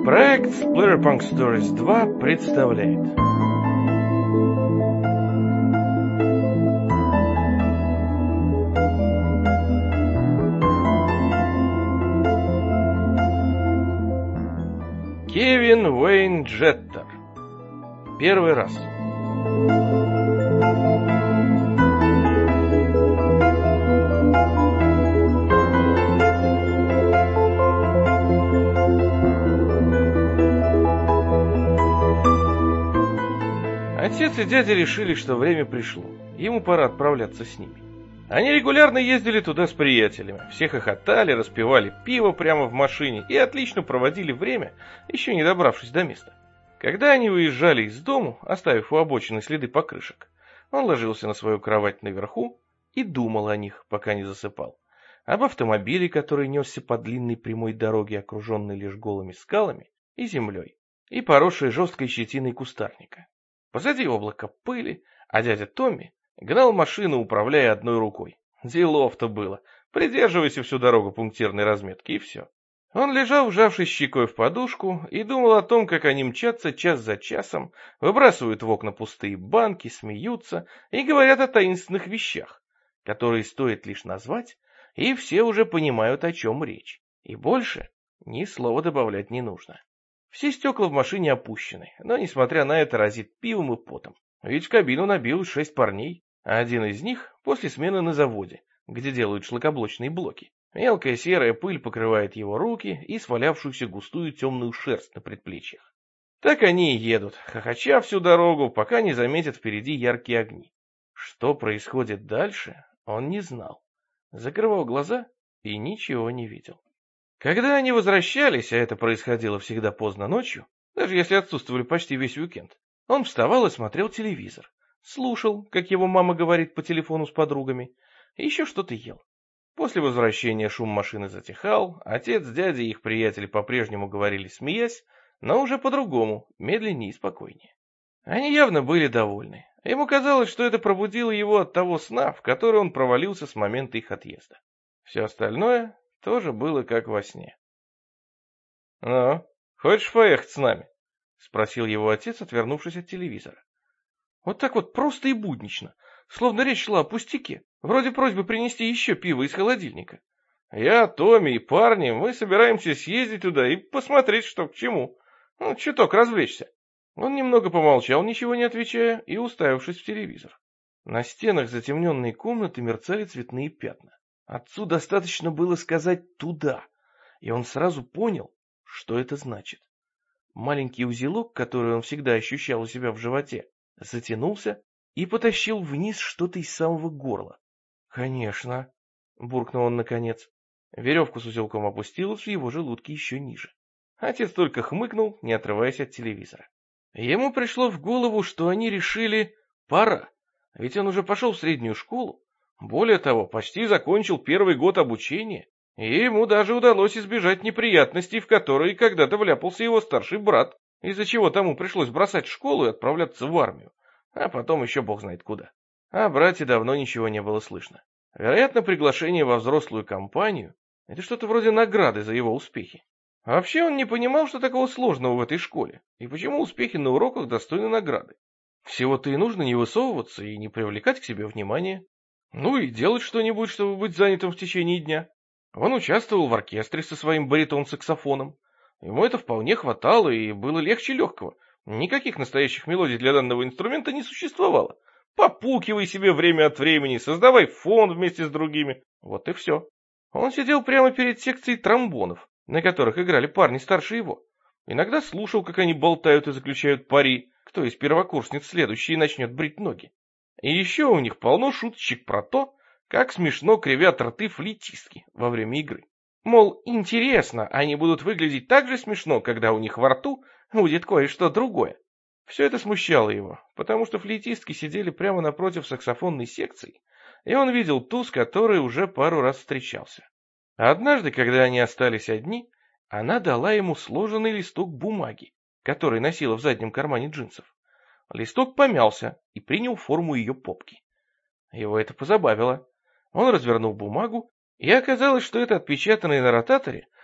Проект Splatterpunk Stories 2 представляет. Кевин Уэйн Джеттер. Первый раз. Отец и дядя решили, что время пришло. Ему пора отправляться с ними. Они регулярно ездили туда с приятелями. Все хохотали, распивали пиво прямо в машине и отлично проводили время, еще не добравшись до места. Когда они уезжали из дому, оставив у обочины следы покрышек, он ложился на свою кровать наверху и думал о них, пока не засыпал. Об автомобиле, который несся по длинной прямой дороге, окруженной лишь голыми скалами и землей, и поросшей жесткой щетиной кустарника. Позади облако пыли, а дядя Томми гнал машину, управляя одной рукой. Делов-то было. Придерживайся всю дорогу пунктирной разметки, и все. Он лежал, вжавшись щекой в подушку, и думал о том, как они мчатся час за часом, выбрасывают в окна пустые банки, смеются и говорят о таинственных вещах, которые стоит лишь назвать, и все уже понимают, о чем речь. И больше ни слова добавлять не нужно. Все стекла в машине опущены, но, несмотря на это, разит пивом и потом. Ведь в кабину набилось 6 парней, а один из них после смены на заводе, где делают шлакоблочные блоки. Мелкая серая пыль покрывает его руки и свалявшуюся густую темную шерсть на предплечьях. Так они и едут, хохоча всю дорогу, пока не заметят впереди яркие огни. Что происходит дальше, он не знал. Закрывал глаза и ничего не видел. Когда они возвращались, а это происходило всегда поздно ночью, даже если отсутствовали почти весь уикенд, он вставал и смотрел телевизор, слушал, как его мама говорит по телефону с подругами, и еще что-то ел. После возвращения шум машины затихал, отец, дядя и их приятели по-прежнему говорили, смеясь, но уже по-другому, медленнее и спокойнее. Они явно были довольны. Ему казалось, что это пробудило его от того сна, в который он провалился с момента их отъезда. Все остальное тоже было как во сне. «Ну, хочешь поехать с нами?» — спросил его отец, отвернувшись от телевизора. Вот так вот просто и буднично, словно речь шла о пустяке, вроде просьбы принести еще пиво из холодильника. «Я, Томми и парни, мы собираемся съездить туда и посмотреть, что к чему. Ну, чуток развлечься». Он немного помолчал, ничего не отвечая, и уставившись в телевизор. На стенах затемненной комнаты мерцали цветные пятна. Отцу достаточно было сказать «туда», и он сразу понял, что это значит. Маленький узелок, который он всегда ощущал у себя в животе, затянулся и потащил вниз что-то из самого горла. «Конечно», — буркнул он наконец. Веревка с узелком опустилась в его желудке еще ниже. Отец только хмыкнул, не отрываясь от телевизора. Ему пришло в голову, что они решили «пора», ведь он уже пошел в среднюю школу. Более того, почти закончил первый год обучения, и ему даже удалось избежать неприятностей, в которые когда-то вляпался его старший брат, из-за чего тому пришлось бросать школу и отправляться в армию, а потом еще бог знает куда. О брате давно ничего не было слышно. Вероятно, приглашение во взрослую компанию — это что-то вроде награды за его успехи. А вообще он не понимал, что такого сложного в этой школе, и почему успехи на уроках достойны награды. Всего-то и нужно не высовываться и не привлекать к себе внимания. Ну и делать что-нибудь, чтобы быть занятым в течение дня. Он участвовал в оркестре со своим баритон-саксофоном. Ему это вполне хватало и было легче легкого. Никаких настоящих мелодий для данного инструмента не существовало. Попукивай себе время от времени, создавай фон вместе с другими. Вот и все. Он сидел прямо перед секцией тромбонов, на которых играли парни старше его. Иногда слушал, как они болтают и заключают пари, кто из первокурсниц следующий начнет брить ноги. И еще у них полно шуточек про то, как смешно кривят рты флейтистки во время игры. Мол, интересно, они будут выглядеть так же смешно, когда у них во рту будет кое-что другое. Все это смущало его, потому что флейтистки сидели прямо напротив саксофонной секции, и он видел ту, с которой уже пару раз встречался. Однажды, когда они остались одни, она дала ему сложенный листок бумаги, который носила в заднем кармане джинсов. Листок помялся и принял форму ее попки. Его это позабавило. Он развернул бумагу, и оказалось, что это отпечатанный на ротаторе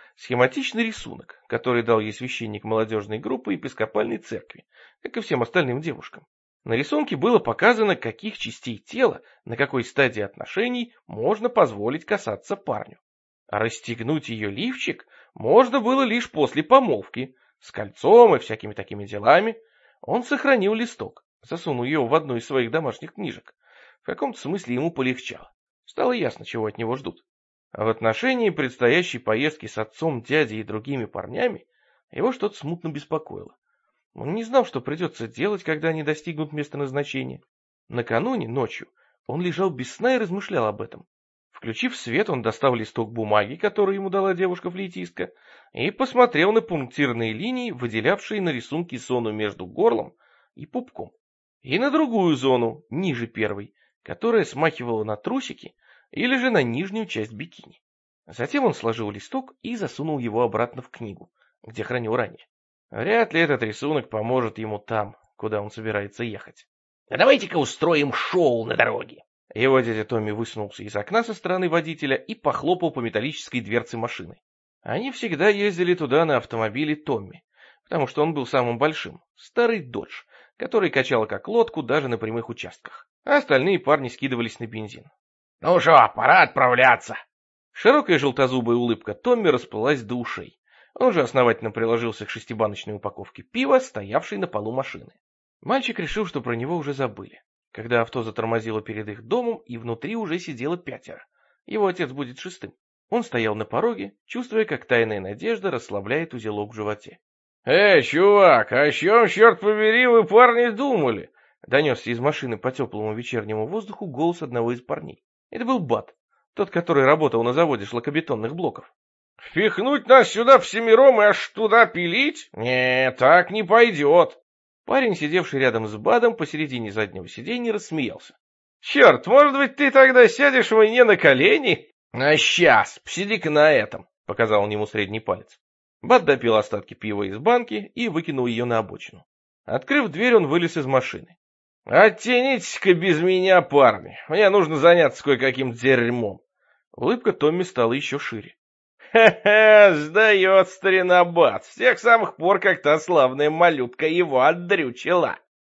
схематичный рисунок, который дал ей священник молодежной группы епископальной церкви, как и всем остальным девушкам. На рисунке было показано, каких частей тела, на какой стадии отношений можно позволить касаться парню. А расстегнуть ее лифчик можно было лишь после помолвки, с кольцом и всякими такими делами. Он сохранил листок, засунул ее в одну из своих домашних книжек. В каком-то смысле ему полегчало. Стало ясно, чего от него ждут. А в отношении предстоящей поездки с отцом, дядей и другими парнями его что-то смутно беспокоило. Он не знал, что придется делать, когда они достигнут места назначения. Накануне, ночью, он лежал без сна и размышлял об этом. Включив свет, он достал листок бумаги, который ему дала девушка-флейтистка, и посмотрел на пунктирные линии, выделявшие на рисунке зону между горлом и пупком, и на другую зону, ниже первой, которая смахивала на трусики или же на нижнюю часть бикини. Затем он сложил листок и засунул его обратно в книгу, где хранил ранее. Вряд ли этот рисунок поможет ему там, куда он собирается ехать. А давайте-ка устроим шоу на дороге. Его дядя Томми высунулся из окна со стороны водителя и похлопал по металлической дверце машины. Они всегда ездили туда на автомобиле Томми, потому что он был самым большим, старый Додж, который качал как лодку даже на прямых участках, а остальные парни скидывались на бензин. Ну что, пора отправляться. Широкая желтозубая улыбка Томми расплылась до ушей. Он же основательно приложился к шестибаночной упаковке пива, стоявшей на полу машины. Мальчик решил, что про него уже забыли, когда авто затормозило перед их домом, и внутри уже сидело 5. Его отец будет 6-м. Он стоял на пороге, чувствуя, как тайная надежда расслабляет узелок в животе. «Эй, чувак, о чем, черт побери, вы, парни, думали?» Донесся из машины по теплому вечернему воздуху голос одного из парней. Это был Бат, тот, который работал на заводе шлакобетонных блоков. «Впихнуть нас сюда всемиром и аж туда пилить? Не, так не пойдет!» Парень, сидевший рядом с Бадом посередине заднего сиденья, рассмеялся. «Черт, может быть, ты тогда сядешь мне на колени?» «А сейчас, посиди-ка на этом», — показал он ему средний палец. Бад допил остатки пива из банки и выкинул ее на обочину. Открыв дверь, он вылез из машины. «Оттянитесь-ка без меня, парни, мне нужно заняться кое-каким дерьмом». Улыбка Томми стала еще шире. «Ха-ха, сдает старина Бат, с тех самых пор, как та славная малютка его отдрючила.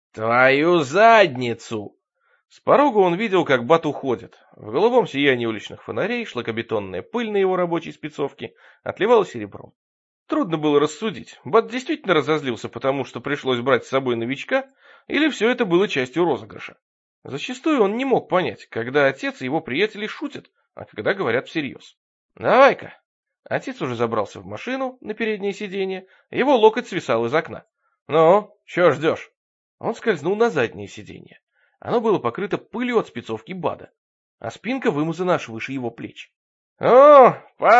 Твою задницу!» С порога он видел, как Бат уходит. В голубом сиянии уличных фонарей шлакобетонная пыль на его рабочей спецовке отливала серебром. Трудно было рассудить, Бат действительно разозлился, потому что пришлось брать с собой новичка, или все это было частью розыгрыша. Зачастую он не мог понять, когда отец и его приятели шутят, а когда говорят всерьез. «Давай-ка». Отец уже забрался в машину на переднее сиденье, его локоть свисал из окна. «Ну, чего ждешь?» Он скользнул на заднее сиденье. Оно было покрыто пылью от спецовки Бада, а спинка вымазана аж выше его плеч. «Ну,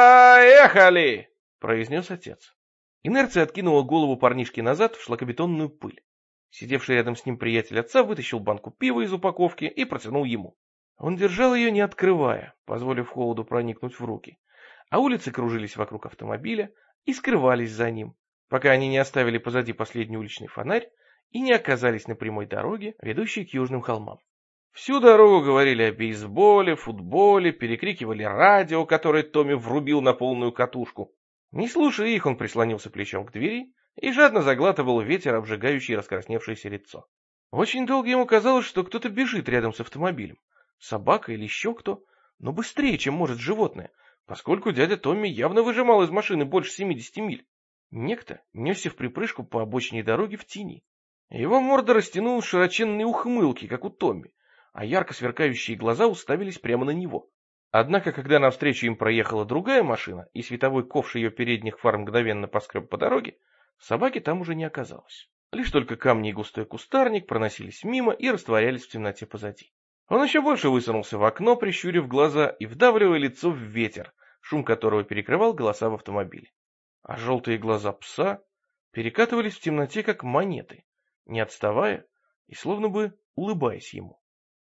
поехали!» — произнес отец. Инерция откинула голову парнишки назад в шлакобетонную пыль. Сидевший рядом с ним приятель отца вытащил банку пива из упаковки и протянул ему. Он держал ее, не открывая, позволив холоду проникнуть в руки, а улицы кружились вокруг автомобиля и скрывались за ним, пока они не оставили позади последний уличный фонарь и не оказались на прямой дороге, ведущей к южным холмам. Всю дорогу говорили о бейсболе, футболе, перекрикивали радио, которое Томми врубил на полную катушку. Не слушая их, он прислонился плечом к двери и жадно заглатывал ветер, обжигающий раскрасневшееся лицо. Очень долго ему казалось, что кто-то бежит рядом с автомобилем, собака или еще кто, но быстрее, чем может животное, поскольку дядя Томми явно выжимал из машины больше 70 миль. Некто несся вприпрыжку по обочине дороги в тени. Его морда растянулась в широченные ухмылки, как у Томми, а ярко сверкающие глаза уставились прямо на него. Однако, когда навстречу им проехала другая машина, и световой ковш ее передних фар мгновенно поскреб по дороге, собаки там уже не оказалось. Лишь только камни и густой кустарник проносились мимо и растворялись в темноте позади. Он еще больше высунулся в окно, прищурив глаза и вдавливая лицо в ветер, шум которого перекрывал голоса в автомобиле. А желтые глаза пса перекатывались в темноте, как монеты, не отставая и словно бы улыбаясь ему.